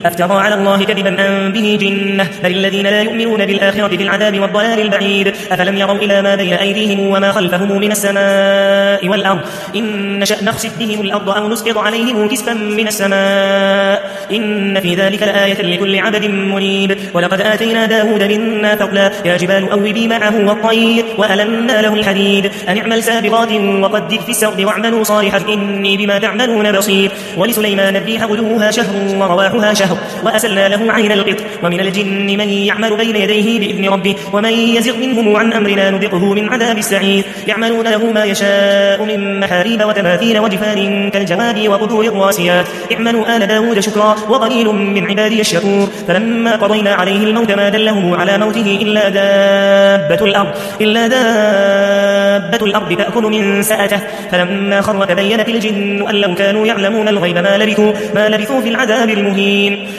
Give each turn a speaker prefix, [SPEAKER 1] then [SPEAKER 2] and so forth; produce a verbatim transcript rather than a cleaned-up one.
[SPEAKER 1] أفترى على الله كذبا أم به جنة بل الذين لا يؤمنون بالآخرة في العذاب والضلال البعيد أفلم يروا إلى ما بين أيديهم وما خلفهم من السماء والأرض إن نشأ نخسف بهم الأرض أو نسقط عليهم كسفا من السماء إن في ذلك لآية لكل عبد منيب ولقد آتينا داود منا فضلا يا جبال أوبي معه والطير وألنا له الحديد أن اعمل سابغات وقدر في السرد واعملوا صالحا إني بما تعملون بصير ولسليمان الريح غدوها شهر ورواحها شهر وأسلنا له عين القط ومن الجن من يعمل بين يديه بإذن ربه ومن يزغ منهم عن أمرنا نذقه من عذاب السعير يعملون له ما يشاء من محاريب وتماثيل وجفان كالجواب وقدور الراسيات اعملوا آل داود شكرا وقليل من عبادي الشكور فلما قضينا عليه الموت ما دله على موته إلا دابة الأرض إلا دابة الأرض تأكل من سأته فلما خر تبينت الجن أن لو كانوا يعلمون الغيب ما لبثوا ما لبثوا في العذاب المهين